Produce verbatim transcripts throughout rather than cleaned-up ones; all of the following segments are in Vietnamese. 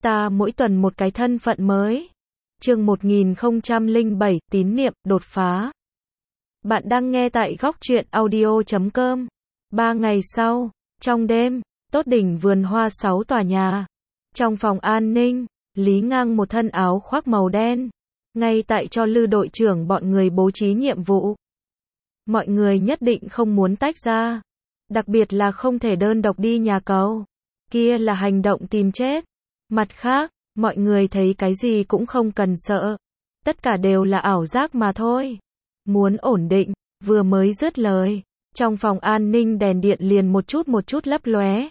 Ta mỗi tuần một cái thân phận mới. Chương một nghìn không trăm lẻ bảy, tín niệm, đột phá. Bạn đang nghe tại góc truyện audio chấm com. Ba ngày sau, trong đêm, Tốt Đỉnh vườn hoa sáu tòa nhà. Trong phòng an ninh, Lý Ngang một thân áo khoác màu đen. Ngay tại cho Lư đội trưởng bọn người bố trí nhiệm vụ. Mọi người nhất định không muốn tách ra. Đặc biệt là không thể đơn độc đi nhà cầu. Kia là hành động tìm chết. Mặt khác, mọi người thấy cái gì cũng không cần sợ. Tất cả đều là ảo giác mà thôi. Muốn ổn định, vừa mới dứt lời. Trong phòng an ninh đèn điện liền một chút một chút lấp lóe.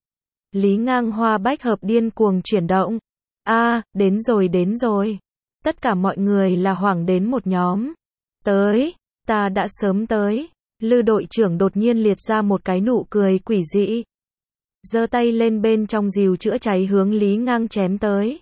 Lý Ngang hoa bách hợp điên cuồng chuyển động. A, à, đến rồi đến rồi. Tất cả mọi người là hoảng đến một nhóm. Tới, ta đã sớm tới. Lư đội trưởng đột nhiên liệt ra một cái nụ cười quỷ dị. Giơ tay lên bên trong rìu chữa cháy hướng Lý Ngang chém tới.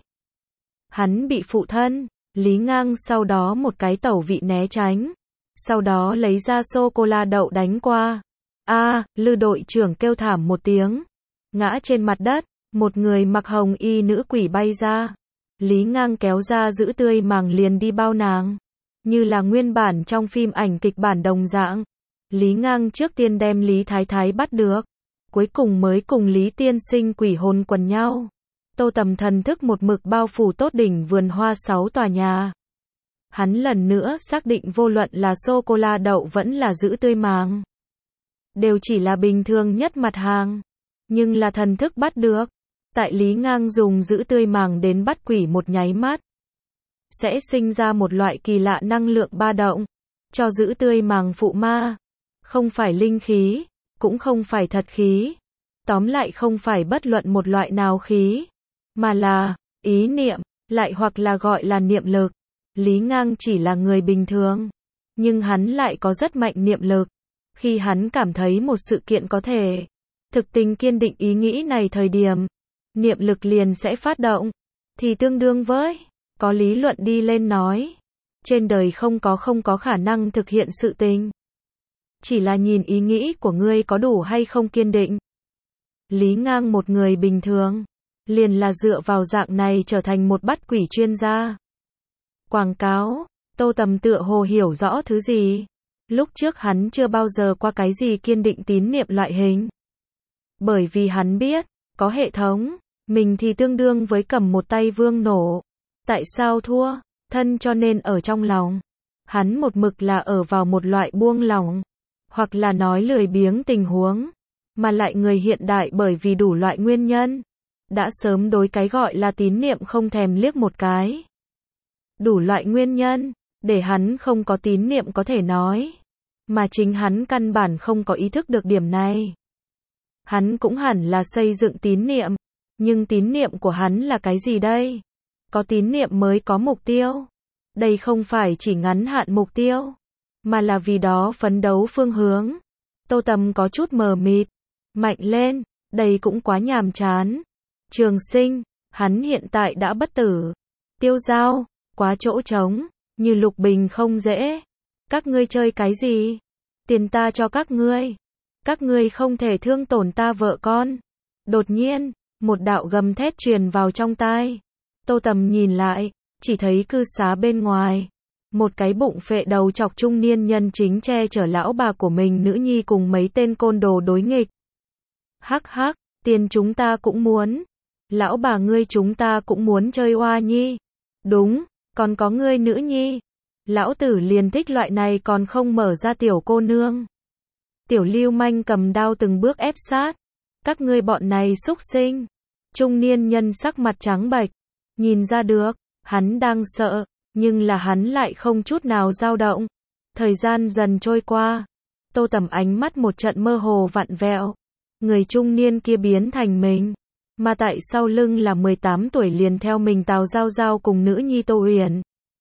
Hắn bị phụ thân, Lý Ngang sau đó một cái tẩu vị né tránh. Sau đó lấy ra sô-cô-la đậu đánh qua. A, à, Lư đội trưởng kêu thảm một tiếng. Ngã trên mặt đất, một người mặc hồng y nữ quỷ bay ra. Lý Ngang kéo ra giữ tươi màng liền đi bao nàng. Như là nguyên bản trong phim ảnh kịch bản đồng dạng. Lý Ngang trước tiên đem Lý Thái Thái bắt được. Cuối cùng mới cùng Lý tiên sinh quỷ hồn quần nhau. Tô Tầm thần thức một mực bao phủ Tốt Đỉnh vườn hoa sáu tòa nhà. Hắn lần nữa xác định vô luận là sô-cô-la đậu vẫn là giữ tươi màng. Đều chỉ là bình thường nhất mặt hàng. Nhưng là thần thức bắt được. Tại Lý Ngang dùng giữ tươi màng đến bắt quỷ một nháy mắt. Sẽ sinh ra một loại kỳ lạ năng lượng ba động. Cho giữ tươi màng phụ ma. Không phải linh khí. Cũng không phải thật khí. Tóm lại không phải bất luận một loại nào khí. Mà là, ý niệm, lại hoặc là gọi là niệm lực. Lý Ngang chỉ là người bình thường. Nhưng hắn lại có rất mạnh niệm lực. Khi hắn cảm thấy một sự kiện có thể thực tình kiên định ý nghĩ này thời điểm, niệm lực liền sẽ phát động. Thì tương đương với, có lý luận đi lên nói. Trên đời không có không có khả năng thực hiện sự tình. Chỉ là nhìn ý nghĩ của ngươi có đủ hay không kiên định. Lý Ngang một người bình thường. Liền là dựa vào dạng này trở thành một bắt quỷ chuyên gia. Quảng cáo, Tô Tầm tựa hồ hiểu rõ thứ gì. Lúc trước hắn chưa bao giờ qua cái gì kiên định tín niệm loại hình. Bởi vì hắn biết, có hệ thống, mình thì tương đương với cầm một tay vương nổ. Tại sao thua? Thân cho nên ở trong lòng. Hắn một mực là ở vào một loại buông lỏng. Hoặc là nói lười biếng tình huống. Mà lại người hiện đại bởi vì đủ loại nguyên nhân. Đã sớm đối cái gọi là tín niệm không thèm liếc một cái. Đủ loại nguyên nhân, để hắn không có tín niệm có thể nói. Mà chính hắn căn bản không có ý thức được điểm này. Hắn cũng hẳn là xây dựng tín niệm. Nhưng tín niệm của hắn là cái gì đây? Có tín niệm mới có mục tiêu. Đây không phải chỉ ngắn hạn mục tiêu. Mà là vì đó phấn đấu phương hướng. Tô Tầm có chút mờ mịt. Mạnh lên, đây cũng quá nhàm chán. Trường Sinh, hắn hiện tại đã bất tử. Tiêu Giao, quá chỗ trống, như Lục Bình không dễ. Các ngươi chơi cái gì? Tiền ta cho các ngươi. Các ngươi không thể thương tổn ta vợ con. Đột nhiên, một đạo gầm thét truyền vào trong tai. Tô Tầm nhìn lại, chỉ thấy cư xá bên ngoài. Một cái bụng phệ đầu chọc trung niên nhân chính che chở lão bà của mình nữ nhi cùng mấy tên côn đồ đối nghịch. Hắc hắc, tiền chúng ta cũng muốn. Lão bà ngươi chúng ta cũng muốn chơi hoa nhi. Đúng, còn có ngươi nữ nhi. Lão tử liền thích loại này còn không mở ra tiểu cô nương. Tiểu lưu manh cầm đao từng bước ép sát. Các ngươi bọn này xúc sinh. Trung niên nhân sắc mặt trắng bệch. Nhìn ra được, hắn đang sợ. Nhưng là hắn lại không chút nào dao động. Thời gian dần trôi qua. Tô Tầm ánh mắt một trận mơ hồ vặn vẹo. Người trung niên kia biến thành mình. Mà tại sau lưng là mười tám tuổi liền theo mình Tào Giao Giao cùng nữ nhi Tô Huyền.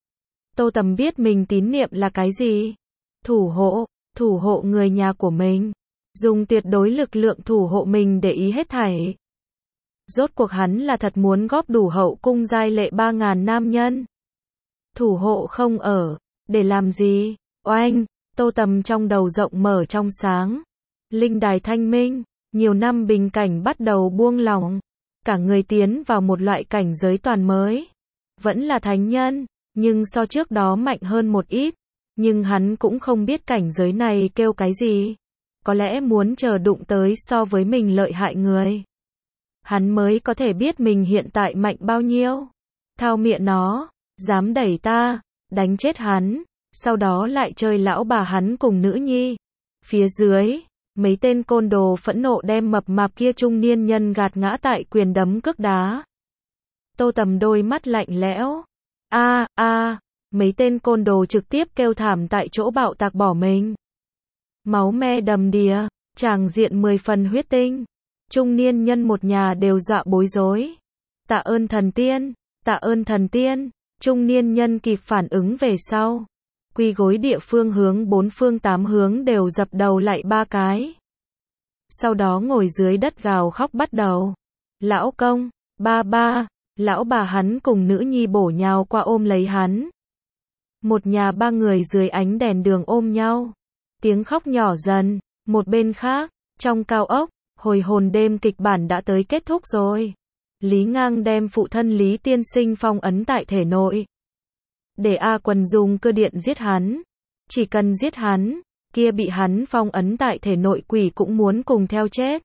Tô Tầm biết mình tín niệm là cái gì? Thủ hộ, thủ hộ người nhà của mình. Dùng tuyệt đối lực lượng thủ hộ mình để ý hết thảy. Rốt cuộc hắn là thật muốn góp đủ hậu cung giai lệ ba ngàn nam nhân. Thủ hộ không ở, để làm gì? Oanh, Tô Tầm trong đầu rộng mở trong sáng. Linh đài thanh minh, nhiều năm bình cảnh bắt đầu buông lỏng. cả người tiến vào một loại cảnh giới toàn mới. Vẫn là thánh nhân, nhưng so trước đó mạnh hơn một ít. Nhưng hắn cũng không biết cảnh giới này kêu cái gì. Có lẽ muốn chờ đụng tới so với mình lợi hại người. Hắn mới có thể biết mình hiện tại mạnh bao nhiêu. Thao miệng nó, dám đẩy ta, đánh chết hắn, sau đó lại chơi lão bà hắn cùng nữ nhi. Phía dưới, mấy tên côn đồ phẫn nộ đem mập mạp kia trung niên nhân gạt ngã tại quyền đấm cước đá. Tô Tầm đôi mắt lạnh lẽo. A a, mấy tên côn đồ trực tiếp kêu thảm tại chỗ bạo tạc bỏ mình. Máu me đầm đìa, tràng diện mười phần huyết tinh. Trung niên nhân một nhà đều dọa bối rối. Tạ ơn thần tiên, tạ ơn thần tiên. Trung niên nhân kịp phản ứng về sau. Quy gối địa phương hướng bốn phương tám hướng đều dập đầu lại ba cái. Sau đó ngồi dưới đất gào khóc bắt đầu. Lão công, ba ba, lão bà hắn cùng nữ nhi bổ nhào qua ôm lấy hắn. Một nhà ba người dưới ánh đèn đường ôm nhau. Tiếng khóc nhỏ dần, một bên khác, trong cao ốc, hồi hồn đêm kịch bản đã tới kết thúc rồi. Lý Ngang đem phụ thân Lý Tiên Sinh phong ấn tại thể nội. Để A Quần dùng cơ điện giết hắn. Chỉ cần giết hắn, kia bị hắn phong ấn tại thể nội quỷ cũng muốn cùng theo chết.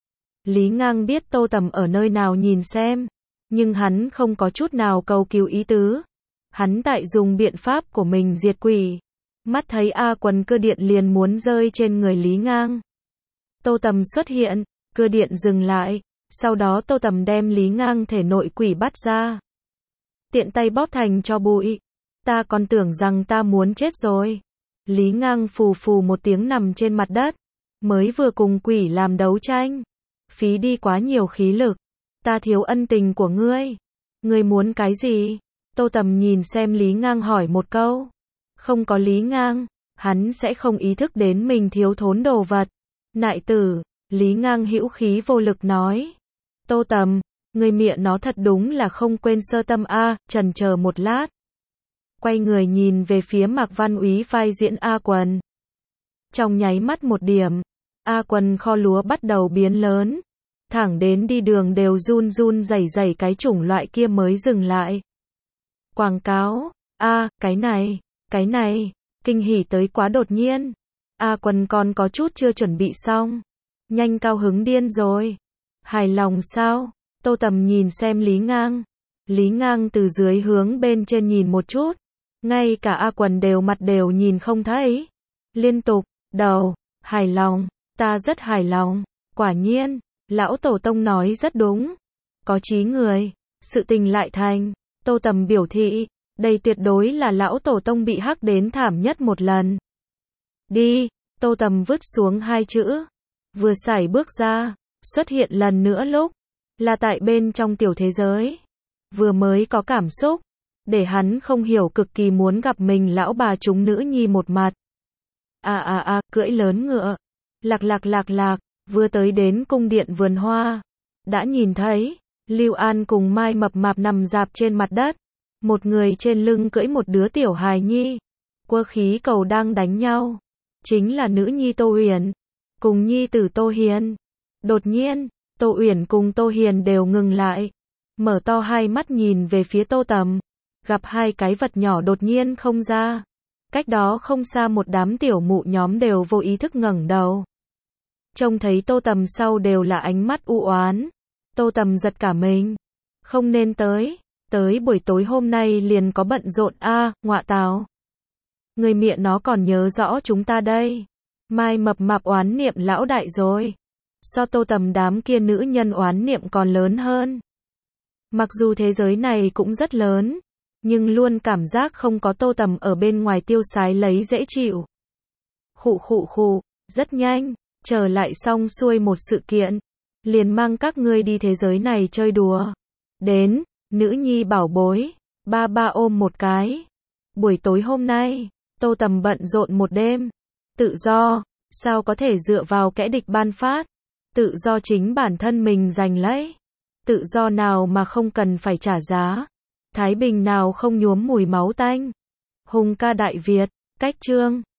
Lý Ngang biết Tô Tầm ở nơi nào nhìn xem. Nhưng hắn không có chút nào cầu cứu ý tứ. Hắn tại dùng biện pháp của mình diệt quỷ. Mắt thấy A Quần cơ điện liền muốn rơi trên người Lý Ngang. Tô Tầm xuất hiện, cơ điện dừng lại. Sau đó Tô Tầm đem Lý Ngang thể nội quỷ bắt ra. Tiện tay bóp thành cho bụi. Ta còn tưởng rằng ta muốn chết rồi. Lý Ngang phù phù một tiếng nằm trên mặt đất. Mới vừa cùng quỷ làm đấu tranh. Phí đi quá nhiều khí lực. Ta thiếu ân tình của ngươi. Ngươi muốn cái gì? Tô Tầm nhìn xem Lý Ngang hỏi một câu. Không có Lý Ngang, hắn sẽ không ý thức đến mình thiếu thốn đồ vật. Nại tử, Lý Ngang hữu khí vô lực nói. Tô Tầm, người miệng nó thật đúng là không quên sơ tâm a, chần chờ một lát. Quay người nhìn về phía Mạc Văn Úy vai diễn A Quần. Trong nháy mắt một điểm, A Quần kho lúa bắt đầu biến lớn. Thẳng đến đi đường đều run run rẩy rẩy cái chủng loại kia mới dừng lại. Quảng cáo, a, cái này, cái này, kinh hỉ tới quá đột nhiên. A Quần còn có chút chưa chuẩn bị xong. Nhanh cao hứng điên rồi. Hài lòng sao? Tô Tầm nhìn xem Lý Ngang. Lý Ngang từ dưới hướng bên trên nhìn một chút. Ngay cả A Quần đều mặt đều nhìn không thấy. Liên tục, đầu, hài lòng, ta rất hài lòng. Quả nhiên, lão tổ tông nói rất đúng. Có trí người, sự tình lại thành. Tô Tầm biểu thị, đây tuyệt đối là lão tổ tông bị hắc đến thảm nhất một lần. Đi, Tô Tầm vứt xuống hai chữ. Vừa sải bước ra, xuất hiện lần nữa lúc, là tại bên trong tiểu thế giới. Vừa mới có cảm xúc, để hắn không hiểu cực kỳ muốn gặp mình lão bà chúng nữ nhi một mặt. À à à, cưỡi lớn ngựa. Lạc lạc lạc lạc, vừa tới đến cung điện vườn hoa. Đã nhìn thấy, Lưu An cùng Mai mập mạp nằm dạp trên mặt đất. Một người trên lưng cưỡi một đứa tiểu hài nhi. Quơ khí cầu đang đánh nhau. Chính là nữ nhi Tô Uyển, cùng nhi tử Tô Hiền. Đột nhiên, Tô Uyển cùng Tô Hiền đều ngừng lại. Mở to hai mắt nhìn về phía Tô Tầm. Gặp hai cái vật nhỏ đột nhiên không ra. Cách đó không xa một đám tiểu mụ nhóm đều vô ý thức ngẩng đầu. Trông thấy Tô Tầm sau đều là ánh mắt u oán. Tô Tầm giật cả mình. Không nên tới. Tới buổi tối hôm nay liền có bận rộn a, à, ngọa tào. Người miệng nó còn nhớ rõ chúng ta đây. Mai mập mạp oán niệm lão đại rồi. So Tô Tầm đám kia nữ nhân oán niệm còn lớn hơn. Mặc dù thế giới này cũng rất lớn, nhưng luôn cảm giác không có Tô Tầm ở bên ngoài tiêu sái lấy dễ chịu. Khụ khụ khụ, rất nhanh, trở lại xong xuôi một sự kiện. Liền mang các ngươi đi thế giới này chơi đùa. Đến, nữ nhi bảo bối, ba ba ôm một cái. Buổi tối hôm nay, Tô Tầm bận rộn một đêm. Tự do, sao có thể dựa vào kẻ địch ban phát. Tự do chính bản thân mình giành lấy. Tự do nào mà không cần phải trả giá. Thái bình nào không nhuốm mùi máu tanh. Hùng ca Đại Việt, cách chương